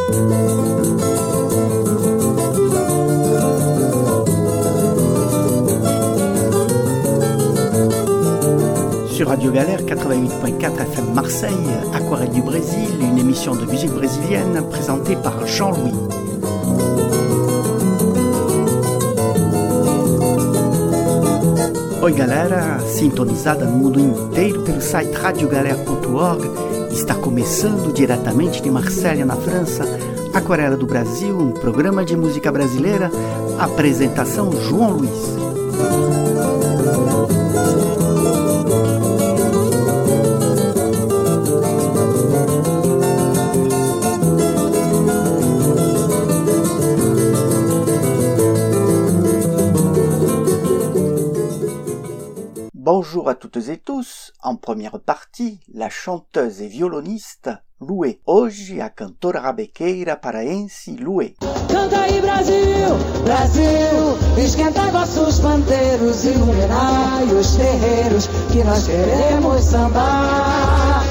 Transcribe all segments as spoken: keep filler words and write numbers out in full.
Sur Radio Galère quatre-vingt-huit point quatre F M Marseille, Aquarelle du Brésil, une émission de musique brésilienne présentée par Jean-Louis. Oi galera, sintonizada no mundo inteiro pelo site radio galera ponto org, está começando diretamente de Marselha, na França, Aquarela do Brasil, um programa de música brasileira, apresentação João Luiz. Bonjour à toutes et tous, en première partie, la chanteuse et violoniste Luê. Hoje, a cantora rabequeira paraense Luê. Canta aí Brasil, Brasil, esquentai vossos pandeiros, iluminai os terreiros, que nós queremos sambar.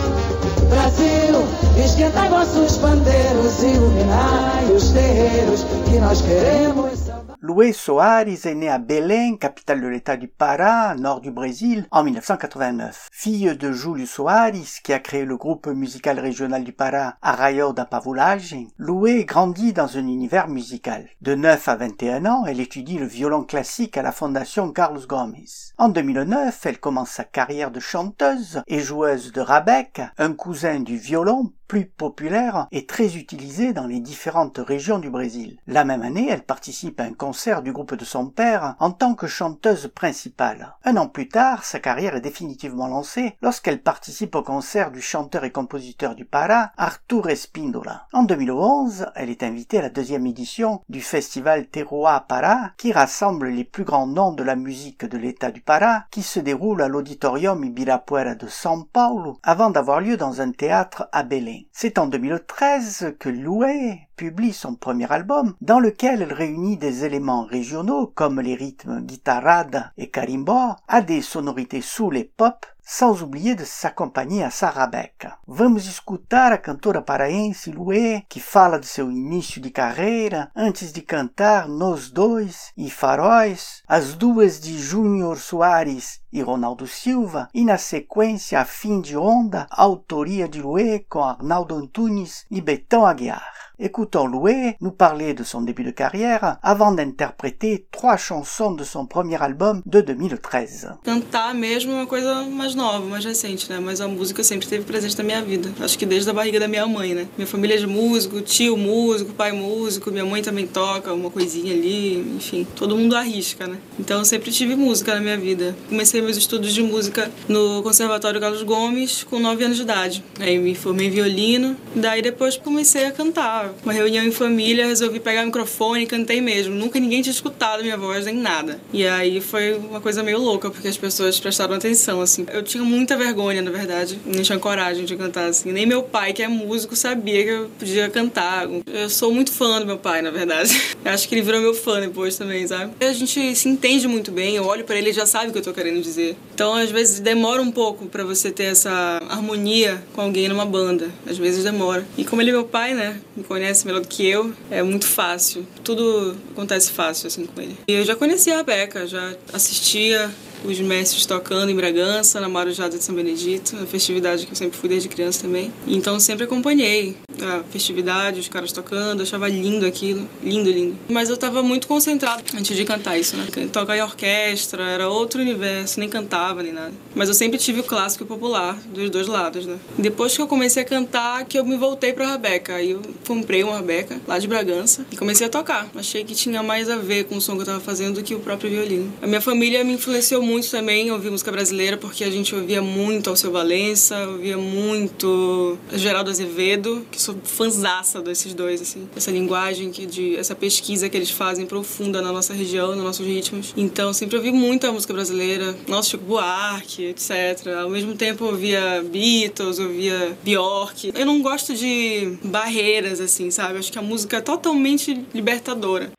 Brasil, esquentai vossos pandeiros, iluminai os terreiros, que nós queremos sambar. Luê Soares est née à Belém, capitale de l'état du Pará, nord du Brésil, en dix-neuf cent quatre-vingt-neuf. Fille de Júlio Soares, qui a créé le groupe musical régional du Pará, Arraial da Pavulagem, Luê grandit dans un univers musical. De neuf à vingt et un ans, elle étudie le violon classique à la Fondation Carlos Gomes. En deux mille neuf, elle commence sa carrière de chanteuse et joueuse de rabeque, un cousin du violon plus populaire et très utilisé dans les différentes régions du Brésil. La même année, elle participe à un concert du groupe de son père en tant que chanteuse principale. Un an plus tard, sa carrière est définitivement lancée lorsqu'elle participe au concert du chanteur et compositeur du Pará, Arthur Espíndola. En deux mille onze, elle est invitée à la deuxième édition du festival Terroir Pará, qui rassemble les plus grands noms de la musique de l'état du Pará, qui se déroule à l'Auditorium Ibirapuera de São Paulo, avant d'avoir lieu dans un théâtre à Belém. C'est en deux mille treize que Luê publie son premier album, dans lequel elle réunit des éléments régionaux comme les rythmes guitarrada et carimbó à des sonorités soul et pop, sans oublier de s'acompanhar a sa rabeque. Vamos escutar a cantora paraense Luê, que fala de seu início de carreira, antes de cantar Nós Dois e Faróis, as duas de Júnior Soares e Ronaldo Silva, e na sequência a Fim de Onda, autoria de Luê com Arnaldo Antunes e Betão Aguiar. Écoutons Luê nous parler de son début de carrière avant d'interpréter trois chansons de son premier album de deux mille treize. Cantar mesmo é uma coisa mais nova, mais recente, né? Mas a música sempre esteve presente na minha vida. Acho que desde a barriga da minha mãe, né? Minha família é de músico, tio músico, pai músico, minha mãe também toca uma coisinha ali, enfim, todo mundo arrisca, né? Então eu sempre tive música na minha vida. Comecei meus estudos de música no Conservatório Carlos Gomes com nove anos de idade. Aí me formei em violino, daí depois comecei a cantar. Uma reunião em família, resolvi pegar o microfone e cantei mesmo. Nunca ninguém tinha escutado minha voz, nem nada. E aí foi uma coisa meio louca, porque as pessoas prestaram atenção, assim. Eu tinha muita vergonha, na verdade. Não tinha coragem de cantar, assim. Nem meu pai, que é músico, sabia que eu podia cantar. Eu sou muito fã do meu pai, na verdade. Eu acho que ele virou meu fã depois também, sabe? A gente se entende muito bem. Eu olho pra ele e já sabe o que eu tô querendo dizer. Então, às vezes, demora um pouco pra você ter essa harmonia com alguém numa banda. Às vezes demora. E como ele é meu pai, né? Me conhece melhor do que eu, é muito fácil. Tudo acontece fácil, assim, com ele. E eu já conhecia a Rabeca, já assistia os mestres tocando em Bragança, na Marujada de São Benedito, a festividade que eu sempre fui desde criança também. Então sempre acompanhei a festividade, os caras tocando, eu achava lindo aquilo, lindo, lindo. Mas eu tava muito concentrada antes de cantar isso, né? Tocar em orquestra, era outro universo, nem cantava, nem nada. Mas eu sempre tive o clássico e o popular, dos dois lados, né? Depois que eu comecei a cantar, que eu me voltei pra Rabeca. Aí eu comprei uma Rabeca, lá de Bragança, e comecei a tocar. Achei que tinha mais a ver com o som que eu tava fazendo do que o próprio violino. A minha família me influenciou muito também a ouvir música brasileira, porque a gente ouvia muito Alceu Valença, ouvia muito Geraldo Azevedo, que sou fãzaça desses dois, assim. Essa linguagem, que de, essa pesquisa que eles fazem profunda na nossa região, nos nossos ritmos. Então, sempre ouvi muita música brasileira, nossa, Chico Buarque, etcétera. Ao mesmo tempo, eu ouvia Beatles, eu ouvia Bjork. Eu não gosto de barreiras, assim, sabe? Acho que a música é totalmente libertadora.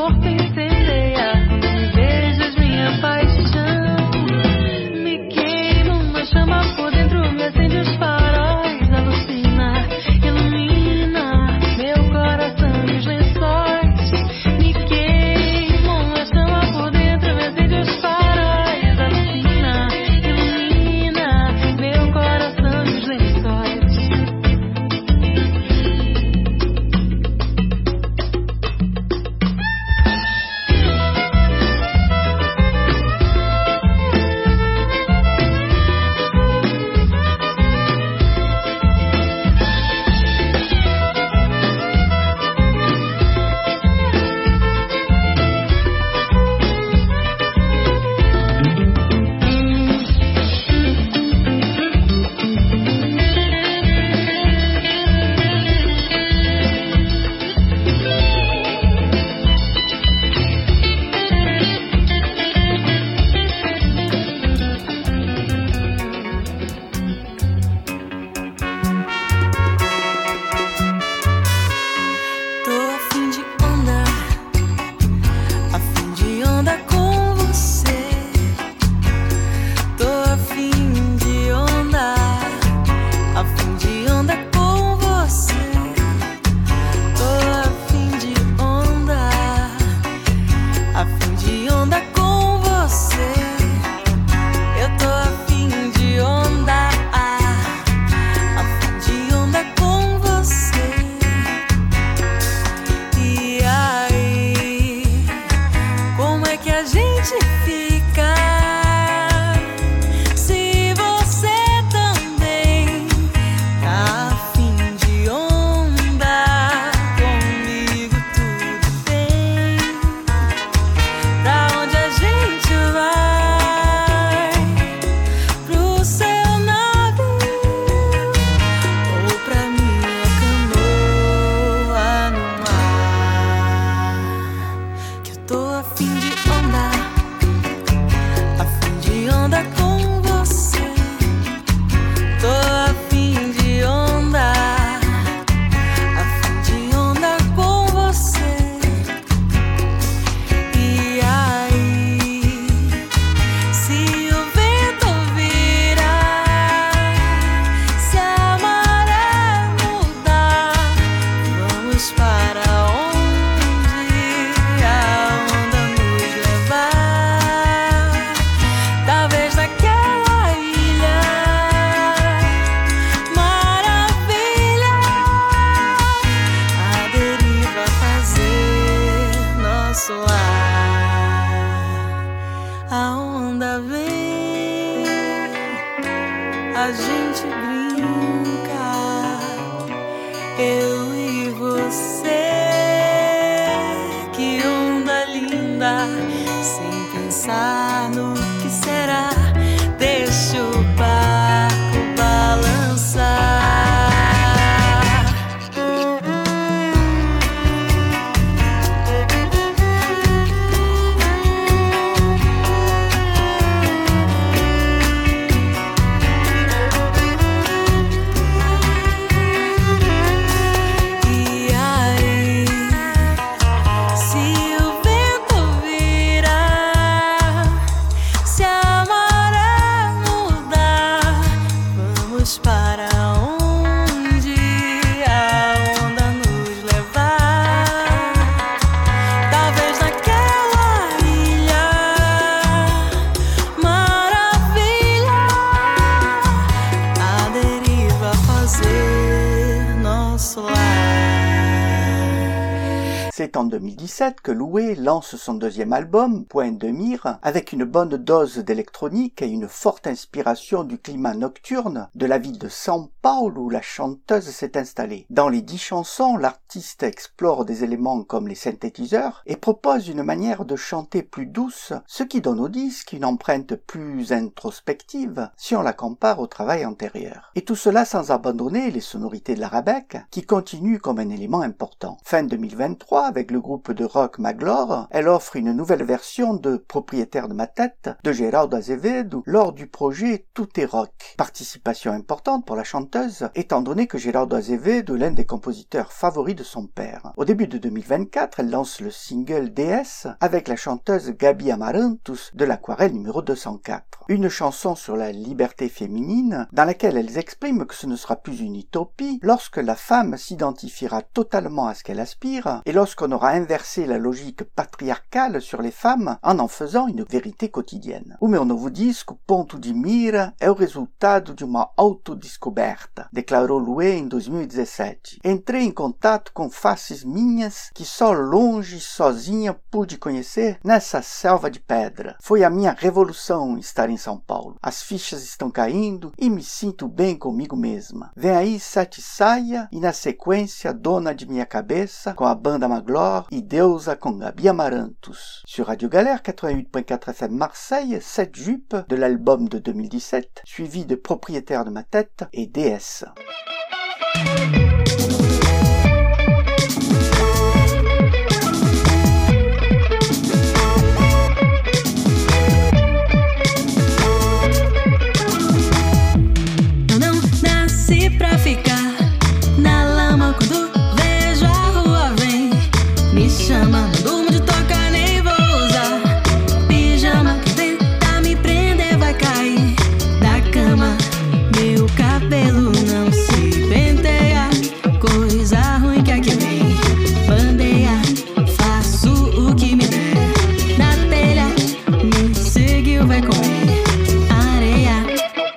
corpo incendeia. Quando me beijas, minha paixão me queima uma chama por dentro, me acende os faróis, alucina, ilumina meu coração e os lençóis. Me queima uma chama por dentro, me acende os faróis, alucina, ilumina meu coração e os lençóis. a gente brinca, eu e você. Que onda linda, sem pensar no que será. Deixa o barco balançar. E aí, se o vento virar, se a maré mudar, vamos para onde a onda nos levar. Talvez naquela ilha maravilha, a deriva fazer nosso lar. C'est en deux mille dix-sept que Loué lance son deuxième album, Point de mire, avec une bonne dose d'électronique et une forte inspiration du climat nocturne de la ville de São Paulo où la chanteuse s'est installée. Dans les dix chansons, l'artiste explore des éléments comme les synthétiseurs et propose une manière de chanter plus douce, ce qui donne au disque une empreinte plus introspective si on la compare au travail antérieur. Et tout cela sans abandonner les sonorités de l'arabeque qui continuent comme un élément important. Fin deux mille vingt-trois, avec le groupe de rock Maglore, elle offre une nouvelle version de Propriétaire de ma tête de Geraldo Azevedo lors du projet Tout est rock. Participation importante pour la chanteuse, étant donné que Geraldo Azevedo est l'un des compositeurs favoris de son père. Au début de deux mille vingt-quatre, elle lance le single D S avec la chanteuse Gabi Amarantos de l'Aquarelle numéro deux cent quatre. Une chanson sur la liberté féminine dans laquelle elles expriment que ce ne sera plus une utopie lorsque la femme s'identifiera totalement à ce qu'elle aspire et lorsqu'on aura inversé la logique patriarcale sur les femmes en en faisant une vérité quotidienne. O meu novo disco, Ponto de Mira, é o resultado de uma autodescoberta, declarou Luê em dois mil e dezessete. Entrei em contato com faces minhas que só longe, sozinha, pude conhecer nessa selva de pedra. Foi a minha revolução estar em São Paulo. As fichas estão caindo e me sinto bem comigo mesma. Vem aí Sete Saia e na sequência Dona de Minha Cabeça com a banda Maglore e Deusa com Gabi Amarantos. Sur Radio Galère quatre-vingt-huit point quatre F M Marseille, Sept Jupes de l'album de deux mille dix-sept, suivi de Propriétaire de ma tête et D S. Eu não nasci pra ficar na lama quando vejo a rua vem. Me chama, não durmo de tocar, nem vou usar pijama. Quem tentar me prender vai cair da cama. Meu cabelo não se penteia, coisa ruim que aqui vem. Bandeia, faço o que me der. Na telha, me seguiu, vai comer areia.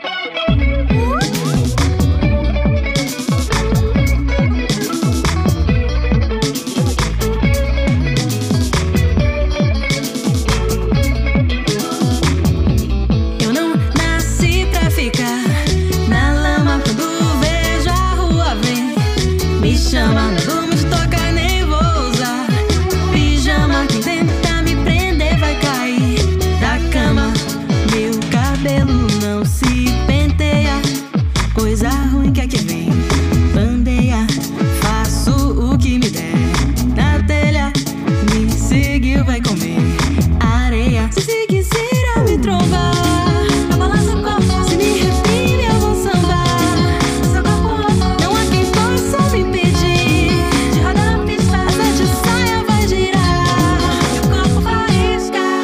Eu não nasci pra ficar na lama quando vejo a rua vem. Me chama, não durmo de tocar, nem vou usar pijama. Quem tentar me prender vai cair da cama. Meu cabelo não se penteia, coisa ruim que aqui vem. Bandeia, faço o que me der. Na telha, me seguiu, vai comer areia. Se se quiser me trombar, eu balanço o corpo. Se me reprime, eu vou sambar. Seu corpo, não há quem possa me impedir de rodar na pista. A sete saia vai girar, meu corpo vai riscar.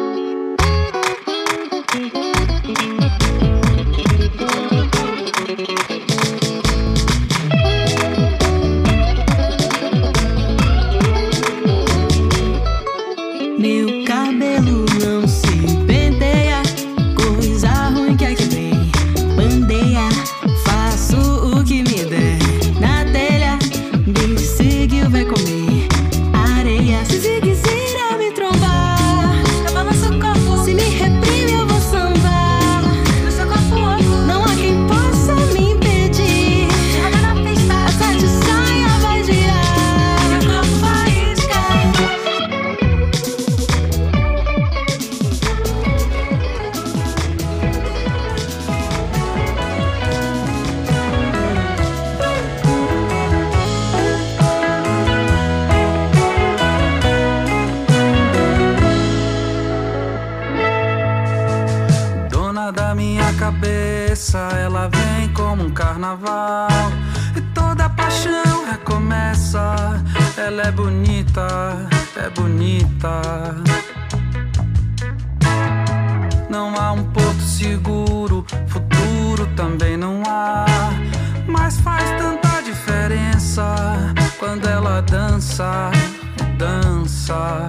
Meu cabelo não se penteia, coisa ruim que aqui vem. Bandeia, faço o que me der. Na telha, me seguiu, vai comer areia. Se se quiser me trombar, eu balanço o corpo. Se me reprime, eu vou sambar. No seu corpo, não há quem possa me impedir de rodar na pista. A sete saia vai girar, meu corpo vai riscar. Dona da minha cabeça, ela vem como um carnaval e toda paixão recomeça. Ela é bonita, é bonita. Não há um porto seguro, futuro também não há. Mas faz tanta diferença quando ela dança, dança.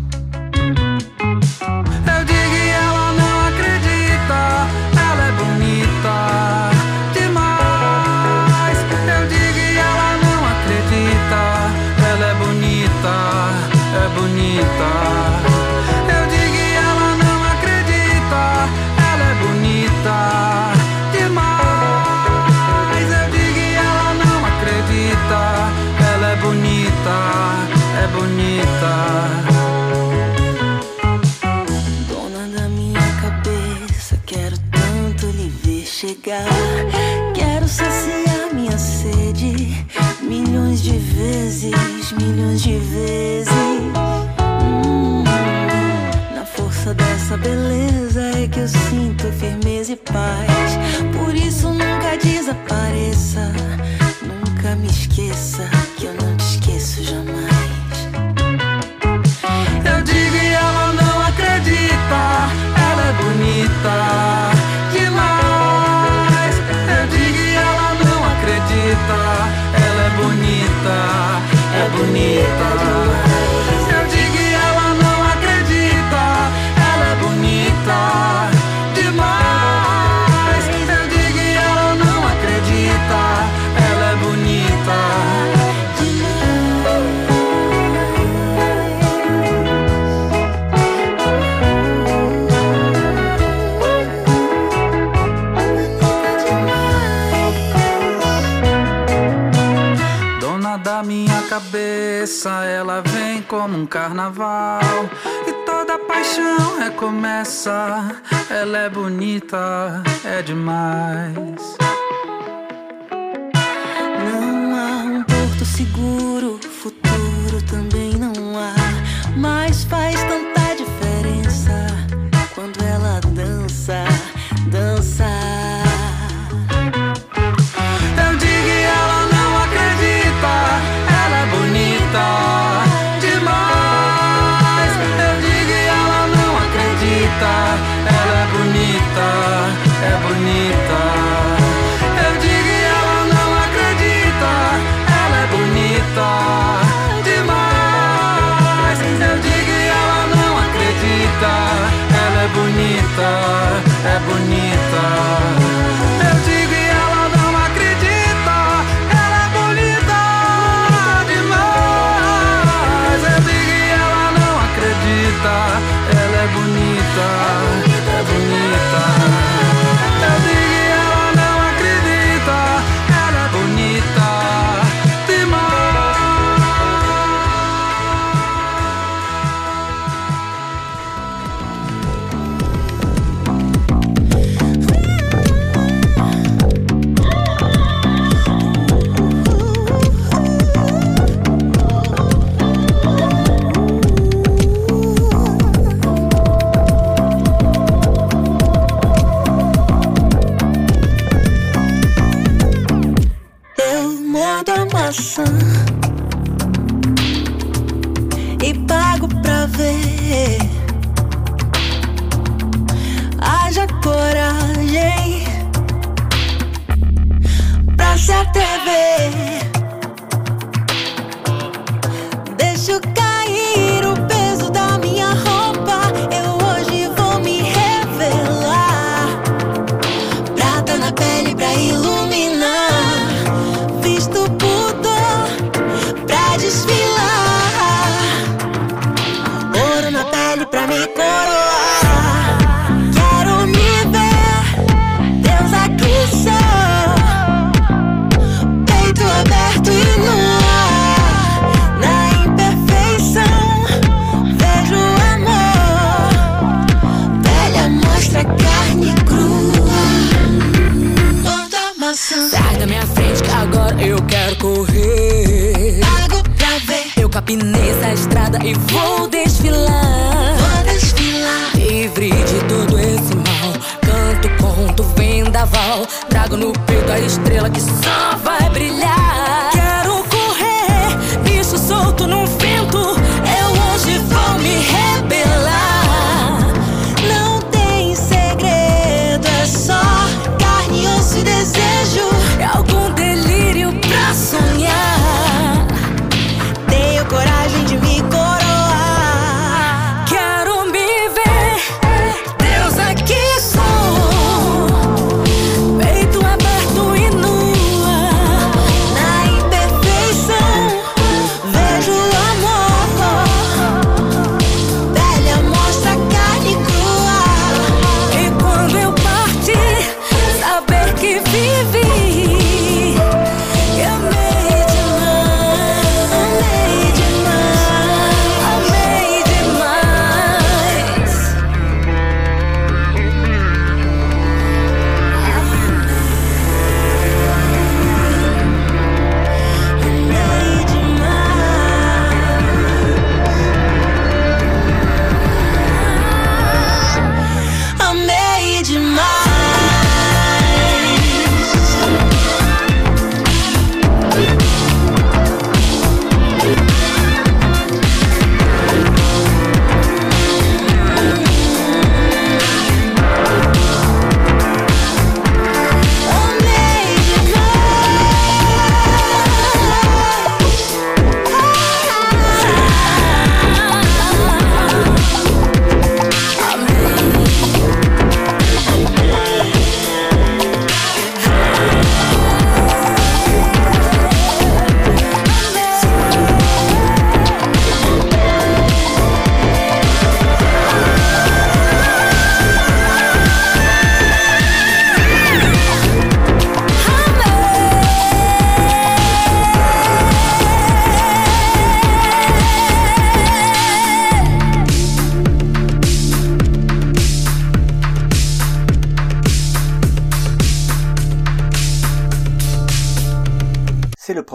Eu digo e ela não acredita, ela é bonita demais. Eu digo e ela não acredita, ela é bonita, é bonita. Eu digo e ela não acredita, ela é bonita demais. Eu digo e ela não acredita, ela é bonita, é como um carnaval. E toda paixão recomeça. Ela é bonita, é demais. Não há um porto seguro, futuro também não há. Mas faz tanta diferença quando ela dança, dança. Eu digo e ela não acredita. Ela é bonita demais. Eu digo e ela não acredita. Ela é bonita, é bonita. Eu digo e ela não acredita. Ela é bonita demais. Eu digo e ela não acredita. Ela é bonita, é bonita. Eu digo e ela não acredita. Ela é bonita demais. Eu digo e ela não acredita. Ela é bonita, é bonita. Eu digo e ela não acredita. Ela é bonita demais. Eu mordo a maçã e pago pra ver. Haja coragem pra se atrever. Deixo cair o peso da minha roupa. Eu hoje vou me revelar. Prata na pele pra iluminar. Visto pudor pra desfilar. Ouro na pele pra me coroar. Quero me ver, Deus aqui sou. Peito aberto e no ar. Na imperfeição vejo amor. Velha mostra carne crua. Toda maçã. Sai da minha frente que agora eu quero correr. Pago pra ver. Eu capinei essa estrada e vou desfilar. Vou desfilar. Livre de todo esse mal. Canto, conto, vendaval. Trago no peito a estrela que só vai brilhar. Quero correr, bicho solto num vento. Eu hoje vou me rebelar. Não tem segredo, é só carne, osso e desejo. É algum delírio pra sonhar. Tenho coragem de me coroar. Quero me ver, Deus aqui sou. Peito aberto e nua. Na imperfeição vejo amor.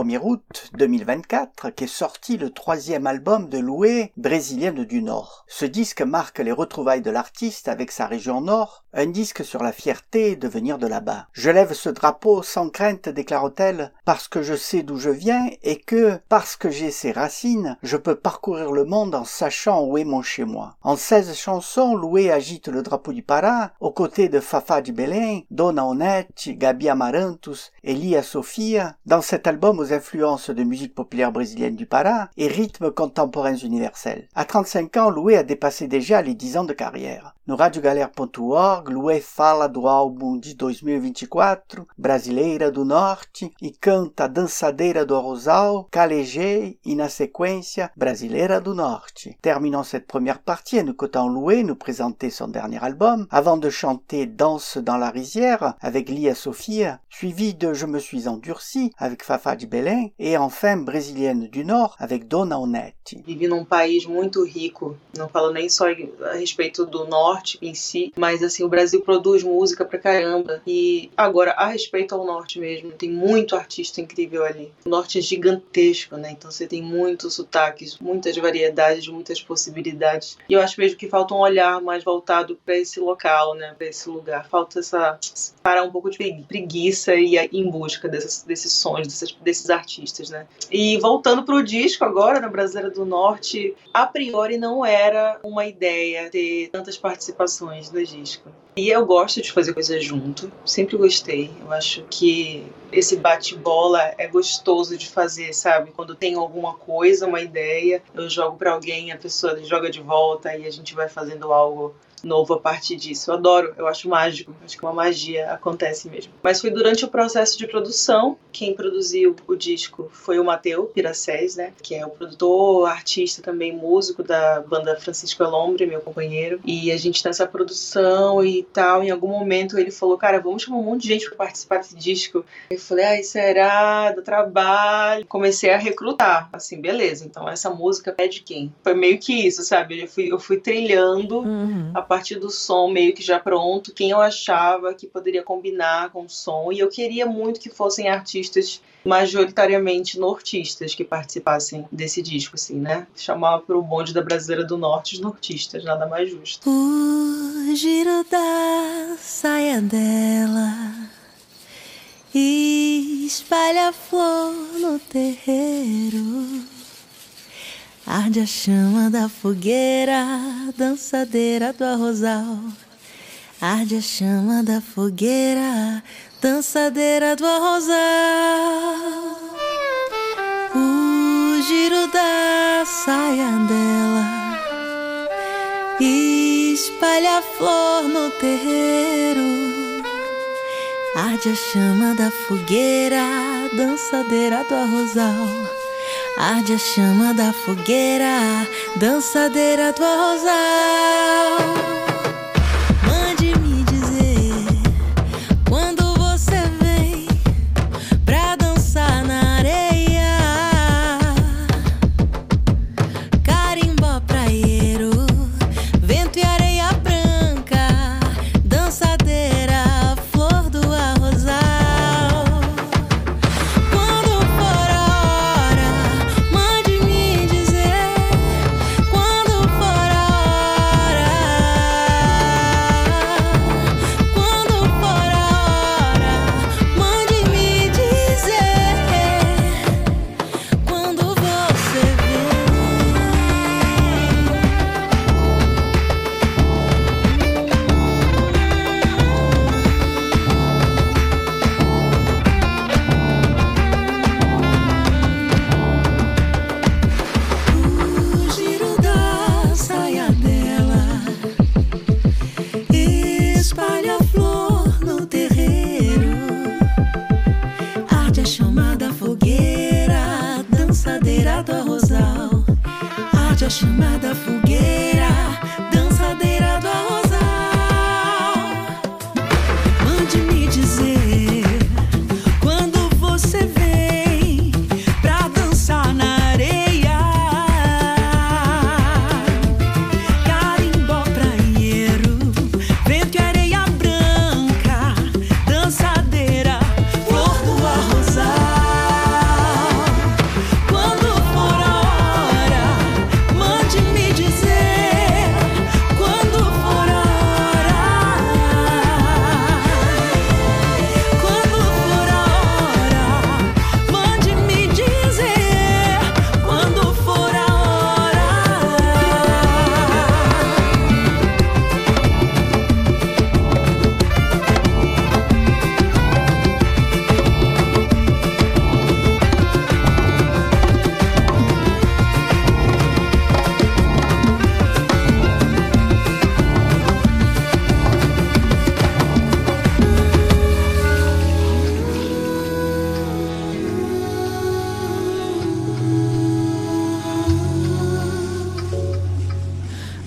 premier août deux mille vingt-quatre qu'est sorti le troisième album de Loué, Brésilienne du Nord. Ce disque marque les retrouvailles de l'artiste avec sa région nord, un disque sur la fierté de venir de là-bas. Je lève ce drapeau sans crainte, déclare-t-elle, parce que je sais d'où je viens et que, parce que j'ai ces racines, je peux parcourir le monde en sachant où est mon chez-moi. En seize chansons, Loué agite le drapeau du Pará, aux côtés de Fafá de Belém, Dona Onete, Gabi Amarantos et Lia Sofia, dans cet album aux influences de musique populaire brésilienne du Pará et rythmes contemporains universels. À trente-cinq ans, Loué a dépassé déjà les dix ans de carrière. No radio galera ponto org, Loué fala do álbum de dois mil e vinte e quatro, Brasileira do Norte, e canta Dançadeira do Arrozal, Calejei e, na sequência, Brasileira do Norte. Terminons cette première partie en écoutant Loué nous présenter son dernier album, avant de chanter Danse dans la rizière avec Lia Sofia, suivi de Je me suis endurci avec Fafá de Belém, et enfin Brésilienne du Nord avec Dona Onete. Vivi num país muito rico, não falo nem só a respeito do norte em si, mas assim, o Brasil produz música pra caramba. E agora, a respeito ao norte mesmo, tem muito artista incrível ali. O norte é gigantesco, né? Então você tem muitos sotaques, muitas variedades, muitas possibilidades. E eu acho mesmo que falta um olhar mais voltado pra esse local, né? Pra esse lugar. Falta essa... parar um pouco de preguiça e ir em busca desses, desses sons, desses, desses artistas, né? E voltando pro disco agora, na Brasileira do Norte, a priori não era uma ideia ter tantas participações no disco. E eu gosto de fazer coisas junto, sempre gostei. Eu acho que esse bate-bola é gostoso de fazer, sabe? Quando tem alguma coisa, uma ideia, eu jogo pra alguém, a pessoa joga de volta e a gente vai fazendo algo novo a partir disso. Eu adoro, eu acho mágico, acho que uma magia acontece mesmo. Mas foi durante o processo de produção, quem produziu o disco foi o Mateu Piracés, né, que é o produtor, artista também, músico da banda Francisco Elombre, meu companheiro, e a gente nessa produção e tal, em algum momento ele falou, cara, vamos chamar um monte de gente para participar desse disco. Eu falei, ai, será? Do trabalho. Comecei a recrutar, assim, beleza, então essa música é de quem? Foi meio que isso, sabe, eu fui, eu fui trilhando uhum. a partir do som meio que já pronto, quem eu achava que poderia combinar com o som, e eu queria muito que fossem artistas majoritariamente nortistas que participassem desse disco, assim, né? Chamar pro bonde da Brasileira do Norte os nortistas, nada mais justo. O giro da saia dela espalha flor no terreiro, arde a chama da fogueira, dançadeira do arrozal. Arde a chama da fogueira, dançadeira do arrozal. O giro da saia dela espalha flor no terreiro, arde a chama da fogueira, dançadeira do arrozal. Arde a chama da fogueira, dançadeira do arrozal. Mande-me dizer quando você vem pra dançar na areia. Carimbó praieiro, vento e areia branca, dançadeira, flor do arrozal. Quando for a hora,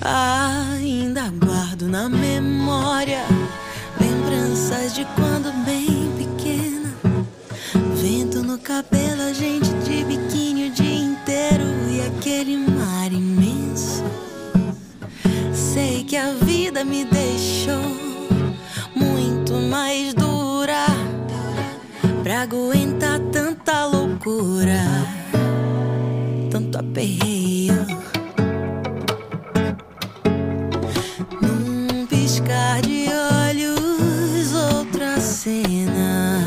Ainda guardo na memória lembranças de quando bem pequena. Vento no cabelo, a gente de biquíni o dia inteiro e aquele mar imenso. Sei que a vida me deixou muito mais dura pra aguentar tanta loucura, tanto aperreio. Num piscar de olhos, outra cena.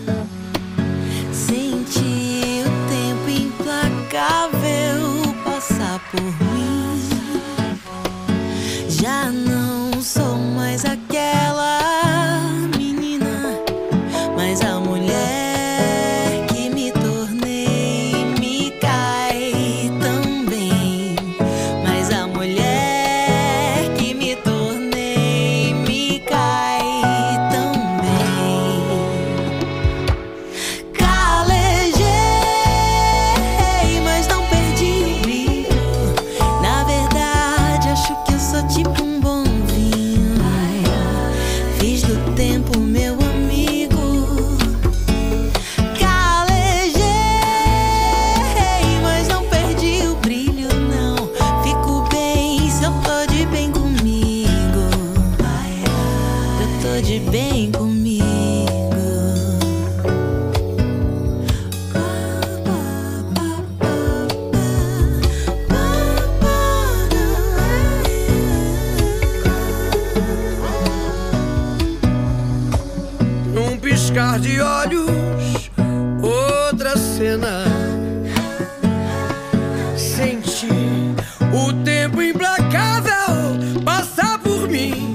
Senti o tempo implacável passar por mim. Já não sou mais aquela menina, mas a mulher que me tornei me cai também. Mas a mulher que me tornei me cai também. Calejei, mas não perdi o brilho. Na verdade, acho que eu sou tipo um bom vinho. Fiz do tempo meu amigo. Calejei, mas não perdi o brilho, não. Fico bem se eu tô de bem comigo. Eu tô de bem comigo. Num piscar de olhos, outra cena. Senti o tempo implacável passar por mim.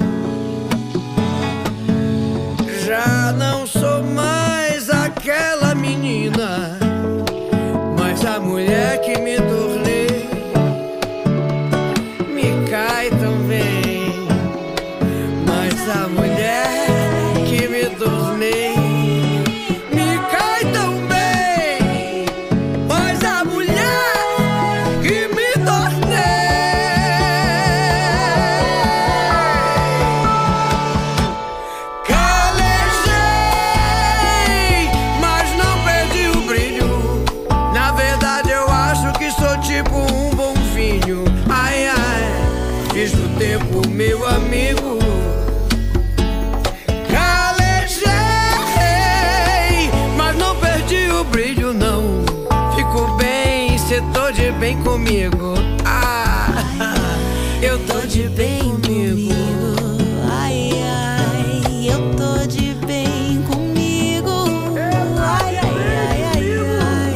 Já não sou mais aquela menina, mas a mulher que me tornei me cai também. Mas a mulher que me tornei me cai também. Mas a mulher que me tornei. Calejei, mas não perdi o brilho. Na verdade eu acho que sou tipo um bom vinho. Ai, ai, fiz do tempo meu amigo. Calejei, mas não perdi o brilho, não. Fico bem se tô de bem comigo. Ah, eu tô de bem comigo. Ai, ai, eu tô de bem comigo. Ai, ai, ai, ai, ai.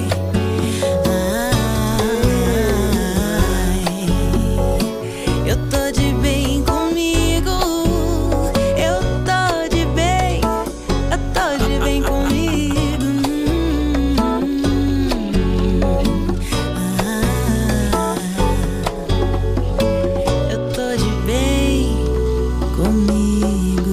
Ai, eu tô de bem comigo. Eu tô de bem, eu tô de bem comigo. Eu tô de bem comigo.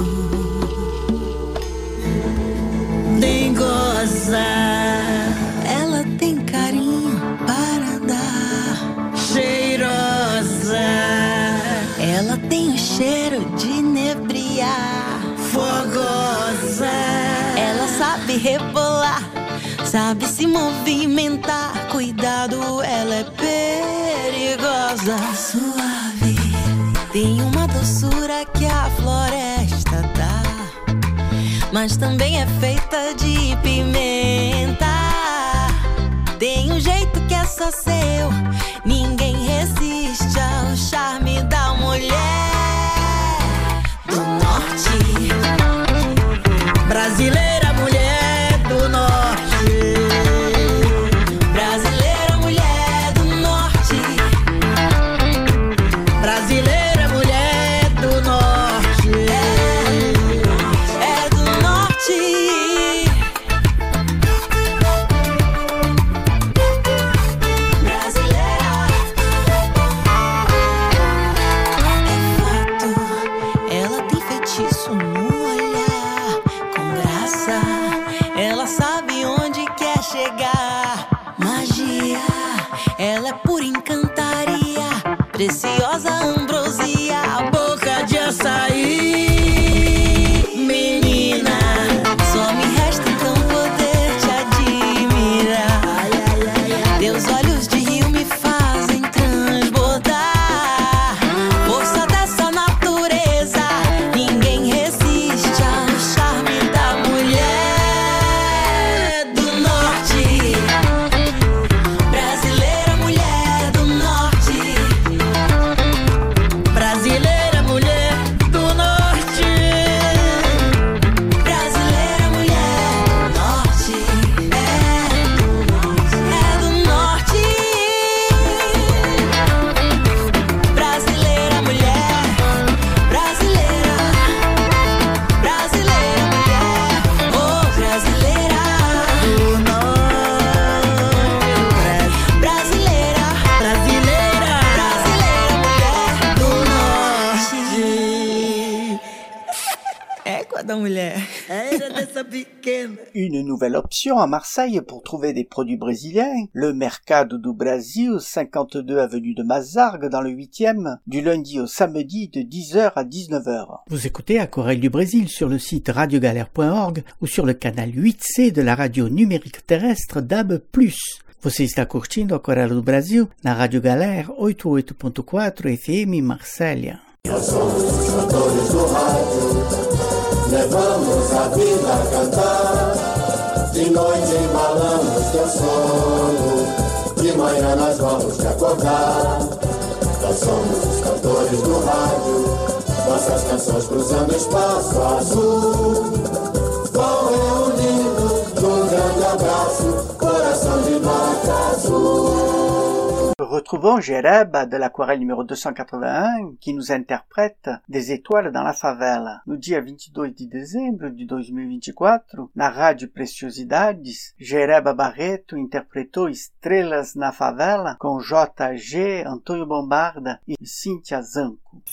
Dengosa, ela tem carinho para dar. Cheirosa, ela tem o cheiro de inebriar. Fogosa, ela sabe rebolar, sabe se movimentar. Cuidado, ela é perigosa. Suave, tem uma doçura que a floresta dá, mas também é feita de pimenta. Tem um jeito que é só seu, ninguém resiste ao charme da mulher do norte. Brasileira, mulher do norte. Brasileira, mulher do norte. Brasileira, mulher do norte. É do norte. Brasileira. rosa, ambrosia, boca de açaí. Menina, só me resta então poder te admirar. Teus olhos de rio me fazem transbordar. Força dessa natureza, ninguém resiste ao charme da mulher do norte. Brasileira, mulher do norte. Brasileira, mulher do norte. Brasileira, mulher do norte. É, é do norte. Brasileira, mulher. Brasileira. Brasileira, mulher. Oh, brasileira do norte. Brasileira. Brasileira. Brasileira, mulher do norte. Égua da mulher. Era dessa pequena. Une nouvelle option à Marseille pour trouver des produits brésiliens, le Mercado do Brasil, cinquante-deux avenue de Mazargues dans le huitième, du lundi au samedi de dix heures à dix-neuf heures. Vous écoutez Aquarelle du Brésil sur le site radio galère point org ou sur le canal huit C de la radio numérique terrestre D A B plus. Você está curtindo Aquarela do Brasil na Rádio Galera oitenta e oito ponto quatro F M Marsella. Nós somos os cantores do rádio, levamos a vida a cantar. De noite embalamos teu sono, de manhã nós vamos te acordar. Nós somos os cantores do rádio, nossas canções cruzando espaço azul. Vão reunindo num grande abraço, coração de marca azul. Retrouvons Jereba de l'Aquarelle numéro deux cent quatre-vingt-un qui nous interprète Des étoiles dans la favela. No dia vinte e dois de dezembro de dois mil e vinte e quatro, na Rádio Preciosidades, Jereba Barreto interpretou Estrelas na Favela com J G, Antônio Bombarda e Cíntia Zanco.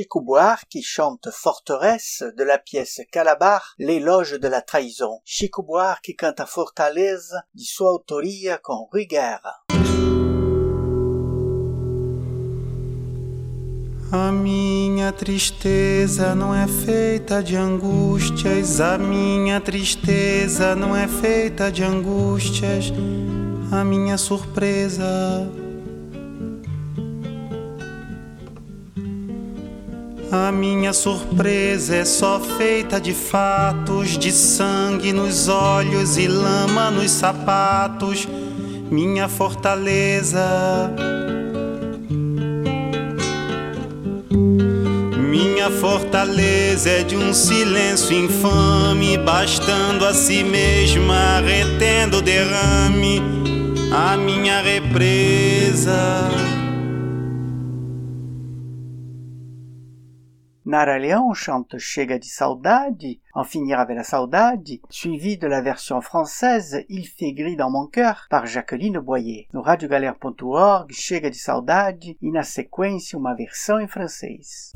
Chico Buarque chante Forteresse de la pièce Calabar, l'éloge de la trahison. Chico Buarque canta Fortaleza de sua autoria com Rui Guerra. A minha tristeza não é feita de angústias, a minha tristeza não é feita de angústias, a minha surpresa. A minha surpresa é só feita de fatos, de sangue nos olhos e lama nos sapatos, minha fortaleza. Minha fortaleza é de um silêncio infame, bastando a si mesma, retendo o derrame, a minha represa. Nara Leão chante Chega de Saudade, En finir avec la saudade, suivi de la version française Il fait gris dans mon cœur, par Jacqueline Boyer. No radio galera ponto org, Chega de Saudade e na sequência uma versão em francês.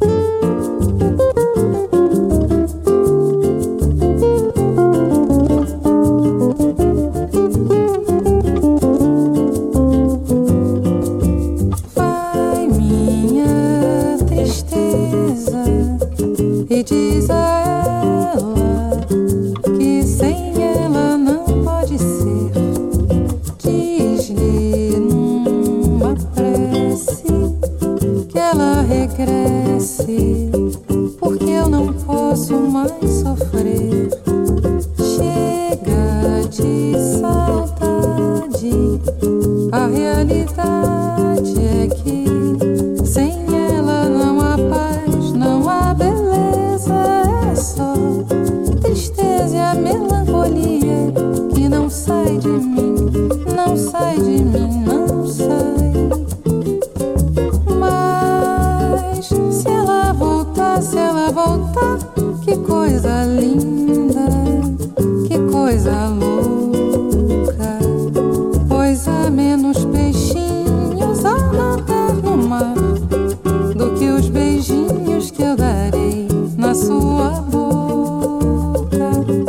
Vai minha tristeza e diz a ela que sem ela não pode ser. Diz-lhe numa prece que ela regresse, porque eu não posso mais sofrer. Chega de saudade, a realidade é que sem ela não há paz, não há beleza, é só tristeza e a melancolia que não sai de mim, não sai de mim, não sai. Mas se ela voltar, se ela voltar, que coisa linda, que coisa louca, pois há menos peixinhos a nadar no mar do que os beijinhos que eu darei na sua boca.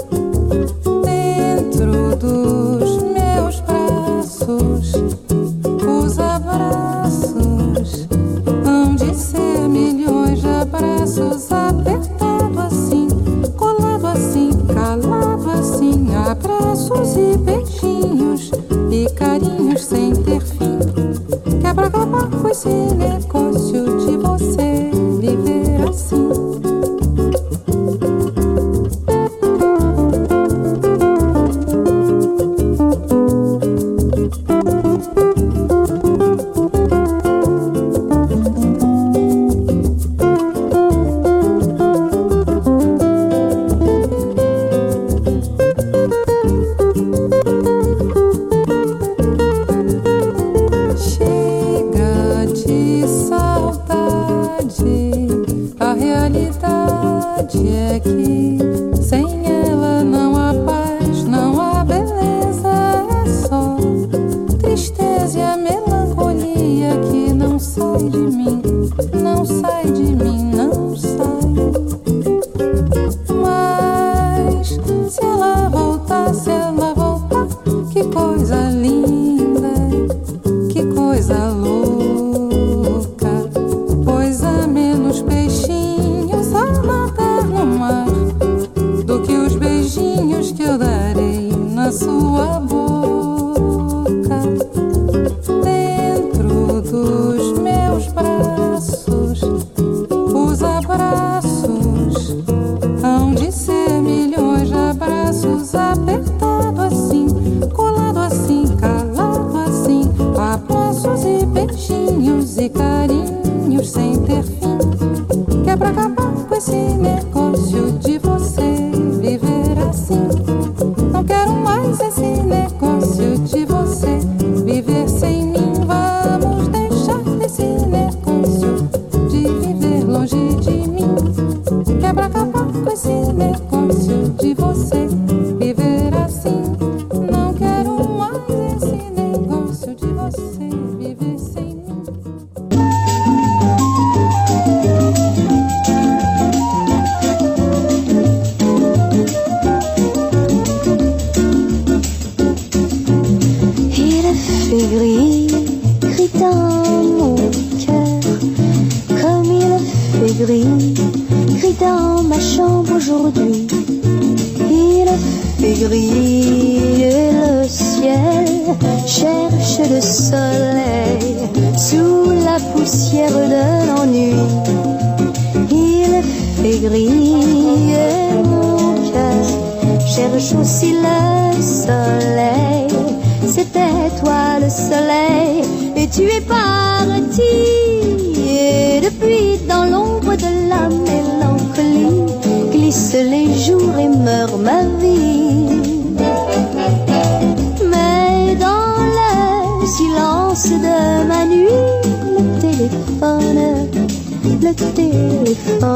Dentro dos meus braços, os abraços hão de ser milhões de abraços, apertado assim, colado assim, calado assim, abraços e beijinhos e carinhos sem ter fim. Que é pra acabar com esse negócio de você viver assim. Chega de saudade, a realidade é que sem ela não há paz, não há beleza, é só tristeza e a melancolia que não sai de mim, não sai de mim, não sai. Mas se ela voltar, se ela voltar, que coisa linda, que coisa louca, pois há menos peixinhos a nadar no mar do que os beijinhos que eu darei na sua boca. Dentro dos meus braços, os abraços hão de ser milhões de abraços, apertado assim, colado assim, calado assim, abraços e beijinhos e carinhos sem ter fim. Que é pra acabar com esse negócio de você viver assim. Não quero mais esse negócio de você viver sem mim. Vamos deixar esse negócio de viver longe de mim. Que é pra acabar com esse negócio de você viver assim. Não quero mais esse negócio de você viver sem mim. aujourd'hui. Il fait gris et le ciel cherche le soleil sous la poussière de l'ennui. Il fait gris et mon cœur cherche aussi le soleil. C'était toi le soleil et tu es parti. Et depuis dans l'ombre de la mélancolie glissent les jours et meurt ma vie. Mais dans le silence de ma nuit, le téléphone, le téléphone,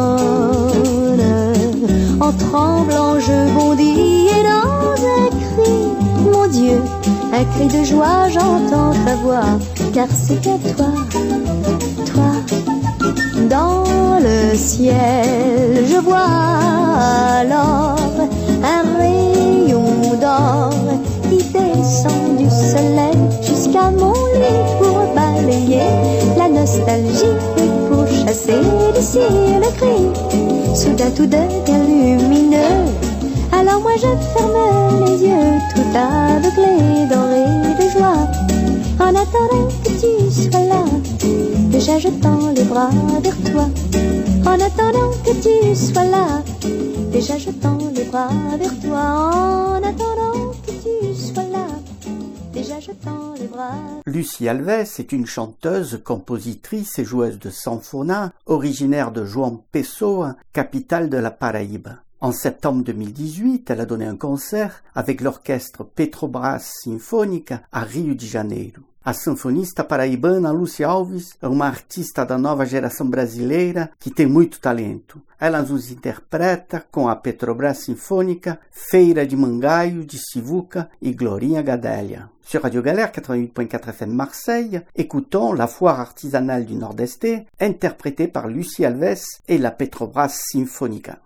en tremblant je bondis et dans un cri, mon Dieu, un cri de joie, j'entends ta voix, car c'était toi, toi. Dans le ciel, je vois alors un rayon d'or qui descend du soleil jusqu'à mon lit pour balayer la nostalgie et pour chasser d'ici le cri. Soudain tout devient lumineux. Alors moi je ferme les yeux, tout aveuglé d'or et de joie. En attendant que tu sois là, déjà je tends les bras vers toi. En attendant que tu sois là, déjà je tends les bras vers toi. En attendant que tu sois là, déjà je tends les bras. Lucy Alves est une chanteuse, compositrice et joueuse de sanfona, originaire de João Pessoa, capitale de la Paraíba. En septembre deux mille dix-huit, elle a donné un concert avec l'orchestre Petrobras Sinfônica a Rio de Janeiro. A sanfonista paraibana Lucy Alves é uma artista da nova geração brasileira que tem muito talento. Ela nos interpreta com a Petrobras Sinfônica, Feira de Mangaio, de Sivuca e Glorinha Gadelha. Sur Radio Galère quatre-vingt-huit point quatre F M Marseille, écoutons la foire artisanale du Nord-Est, interprétée par Lucy Alves et la Petrobras Sinfônica.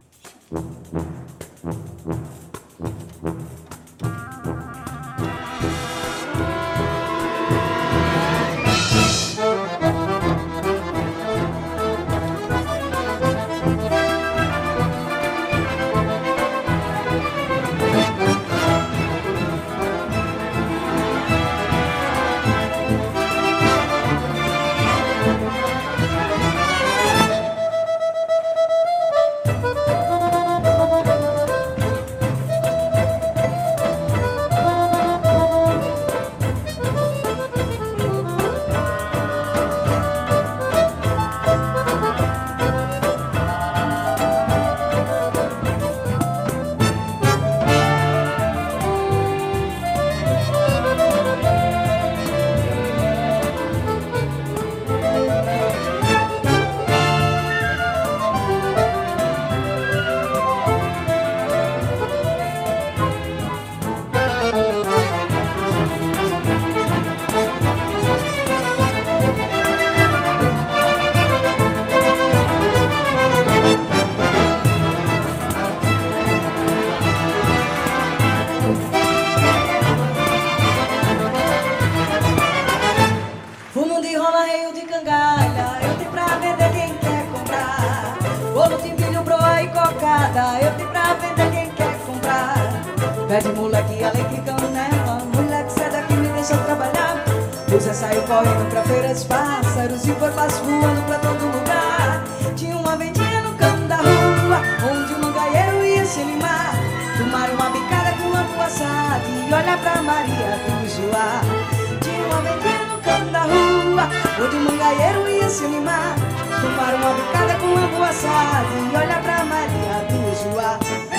Pede moleque, alegre, canela. Moleque, sai daqui, me deixa trabalhar. Usa saiu correndo pra feira dos pássaros e corpas voando pra todo lugar. Tinha uma vendinha no canto da rua, onde o mangaeiro ia se animar. Tomaram uma bicada com lampo assado e olha pra Maria do Joá. Tinha uma vendinha no canto da rua, onde o mangaeiro ia se animar. Tomaram uma bicada com lampo assado e olha pra Maria do Joá.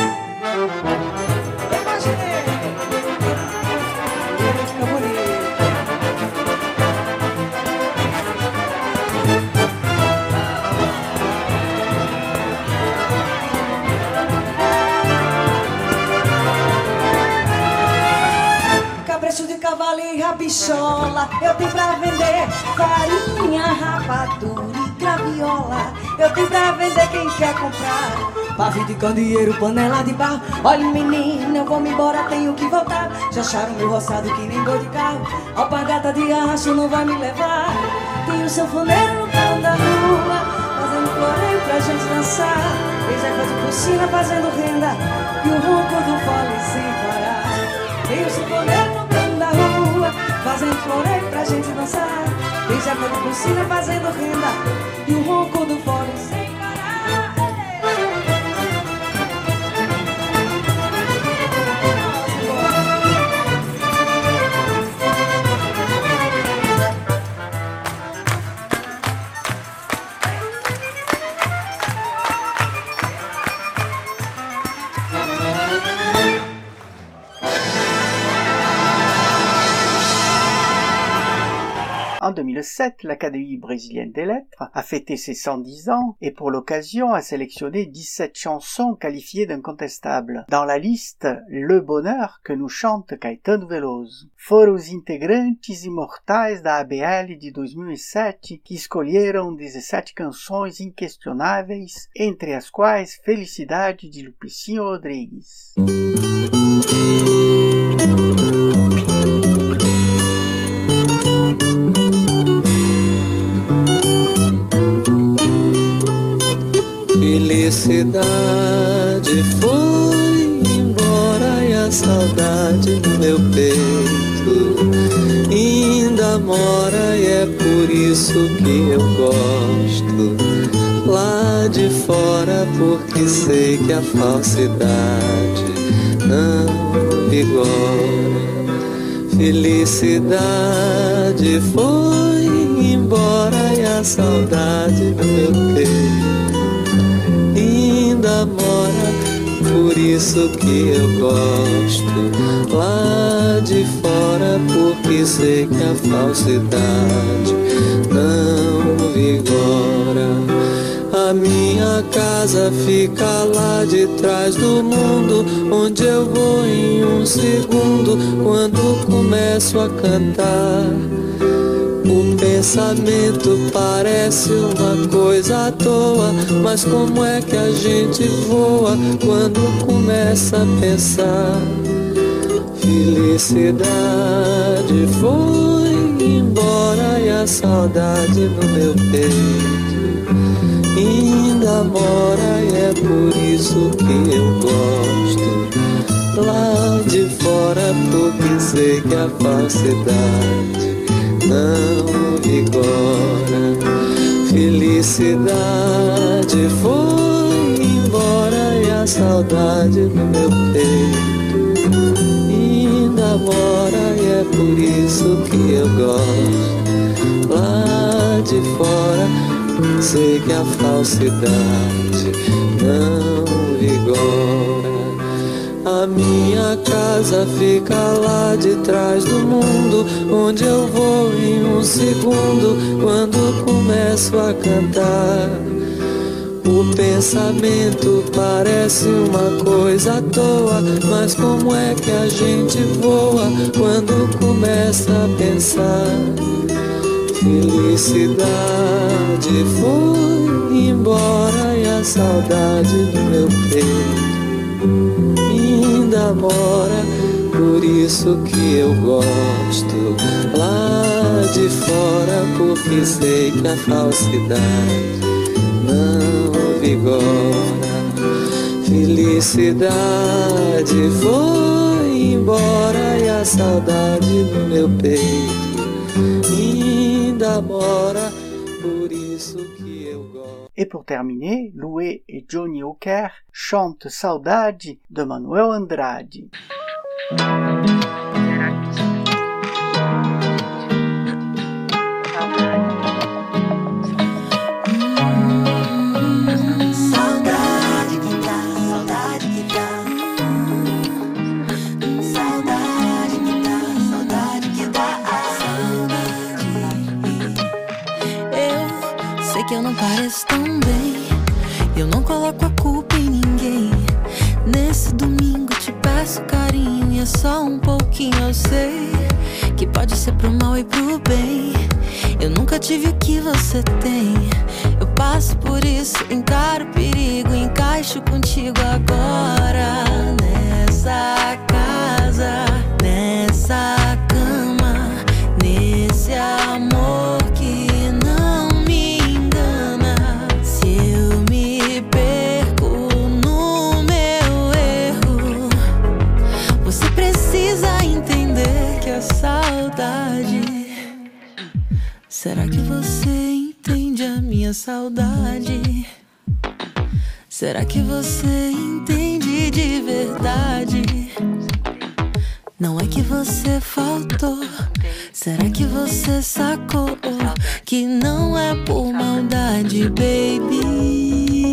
Cabresto de cavalo e rabichola, eu tenho pra vender farinha, rapadura e graviola. Eu tenho pra vender quem quer comprar. Pavio de candeeiro, panela de barro. Olha menina, eu vou me embora, tenho que voltar. Já acharam meu roçado que nem boi de carro. Alpargata de arrasto não vai me levar. Tem o sanfoneiro no canto da rua, fazendo floreio pra gente dançar. Tem Zeca de piscina fazendo renda e o ronco do fole sem parar. Tem o sanfoneiro no canto da rua, fazendo floreio pra gente dançar. Tem Zeca de piscina fazendo renda e o ronco do fole sem parar. En deux mille sept, l'Académie brésilienne des lettres a fêté ses cent dix ans et pour l'occasion a sélectionné dix-sept chansons qualifiées d'incontestables. Dans la liste, Le Bonheur que nous chante Caetano Veloso. Foram os integrantes imortais da A B L de dois mil e sete que escolheram dezessete canções inquestionáveis, entre as quais Felicidade de Lupicínio Rodrigues. Felicidade foi embora e a saudade no meu peito ainda mora e é por isso que eu gosto lá de fora, porque sei que a falsidade não vigora. Felicidade foi embora e a saudade no meu peito ainda mora, por isso que eu gosto lá de fora, porque sei que a falsidade não vigora. A minha casa fica lá de trás do mundo, onde eu vou em um segundo quando começo a cantar. O pensamento parece uma coisa à toa, mas como é que a gente voa quando começa a pensar? Felicidade foi embora e a saudade no meu peito ainda mora e é por isso que eu gosto lá de fora, porque sei que a falsidade não vigora. Felicidade foi embora e a saudade no meu peito ainda mora e é por isso que eu gosto lá de fora, sei que a falsidade não vigora. A minha casa fica lá de trás do mundo, onde eu vou em um segundo quando começo a cantar. O pensamento parece uma coisa à toa, mas como é que a gente voa quando começa a pensar? Felicidade foi embora e a saudade do meu peito ainda mora, por isso que eu gosto lá de fora, porque sei que a falsidade não vigora. Felicidade foi embora e a saudade do meu peito ainda mora, por isso que eu gosto. Et pour terminer, Loué et Johnny Hooker chantent Saudade de Manuel Andrade. Saudade que dá, saudade que dá. Saudade que dá, saudade que dá. Eu sei que eu não pareço tão bem, eu não coloco a culpa em ninguém. Nesse domingo te peço carinho e é só um pouquinho. Eu sei que pode ser pro mal e pro bem. Eu nunca tive o que você tem. Eu passo por isso, encaro o perigo, encaixo contigo agora. Nessa casa, nessa cama, nesse amor que Será que você entende a minha saudade? Será que você entende de verdade? Não é que você faltou. Será que você sacou que não é por maldade, baby?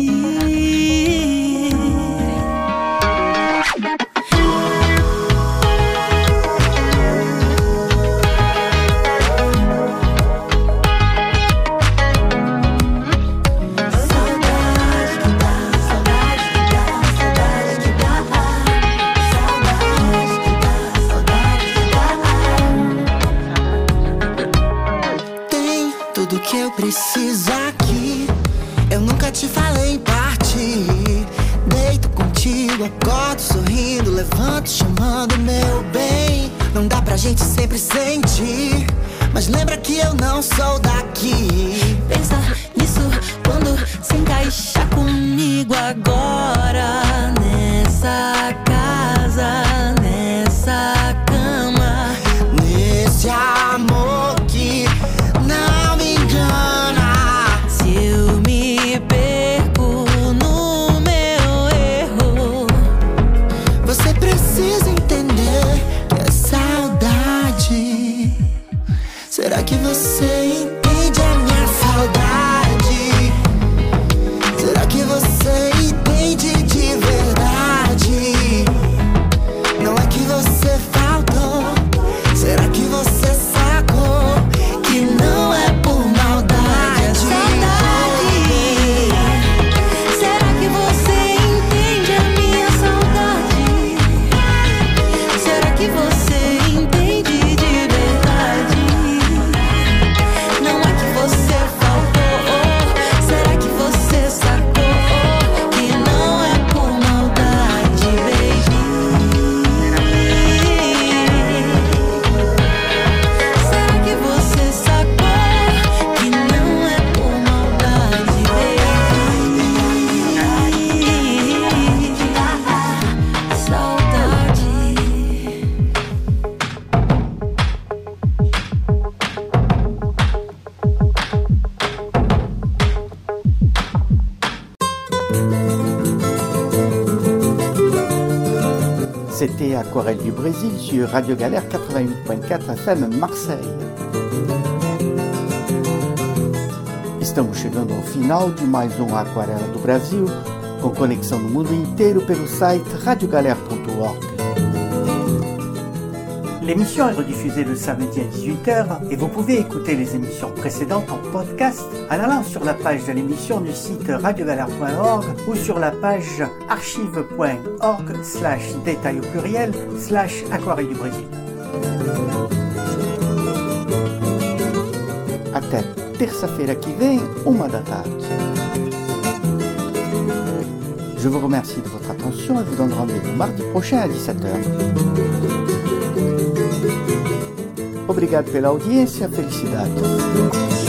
Que eu preciso aqui. Eu nunca te falei em partir. Deito contigo, acordo sorrindo, levanto chamando meu bem. Não dá pra gente sempre sentir, mas lembra que eu não sou daqui. Pensa nisso quando se encaixa comigo agora. Nessa casa, nessa cama, nesse amor que não me engana. Se eu me perco no meu erro, você precisa entender que é saudade. Será que você entende a minha saudade? Será que você entende de verdade? Não é que você faltou. Será que você sacou que não é por maldade? é saudade. Será que você entende a minha saudade? Será que você entende de verdade? Não é que você faltou. Será que você sacou que não é por maldade, baby? Será que você sacou que não é por maldade, baby? Saudade. C'était Aquarelle du Brésil sur Radio Galère quatre-vingt-huit point quatre F M Marseille. Estamos chegando ao final de mais um Aquarela do Brasil, com conexão no mundo inteiro pelo site radio galère point org. L'émission est rediffusée le samedi à dix-huit heures et vous pouvez écouter les émissions précédentes en podcast en allant sur la page de l'émission du site radio galère point org ou sur la page archive point org slash détail au pluriel slash Aquarelle du Brésil. Até terça-feira que vem, uma da tarde. Je vous remercie de votre attention et vous donne rendez-vous mardi prochain à dix-sept heures. Obrigado pela audiência, felicidades.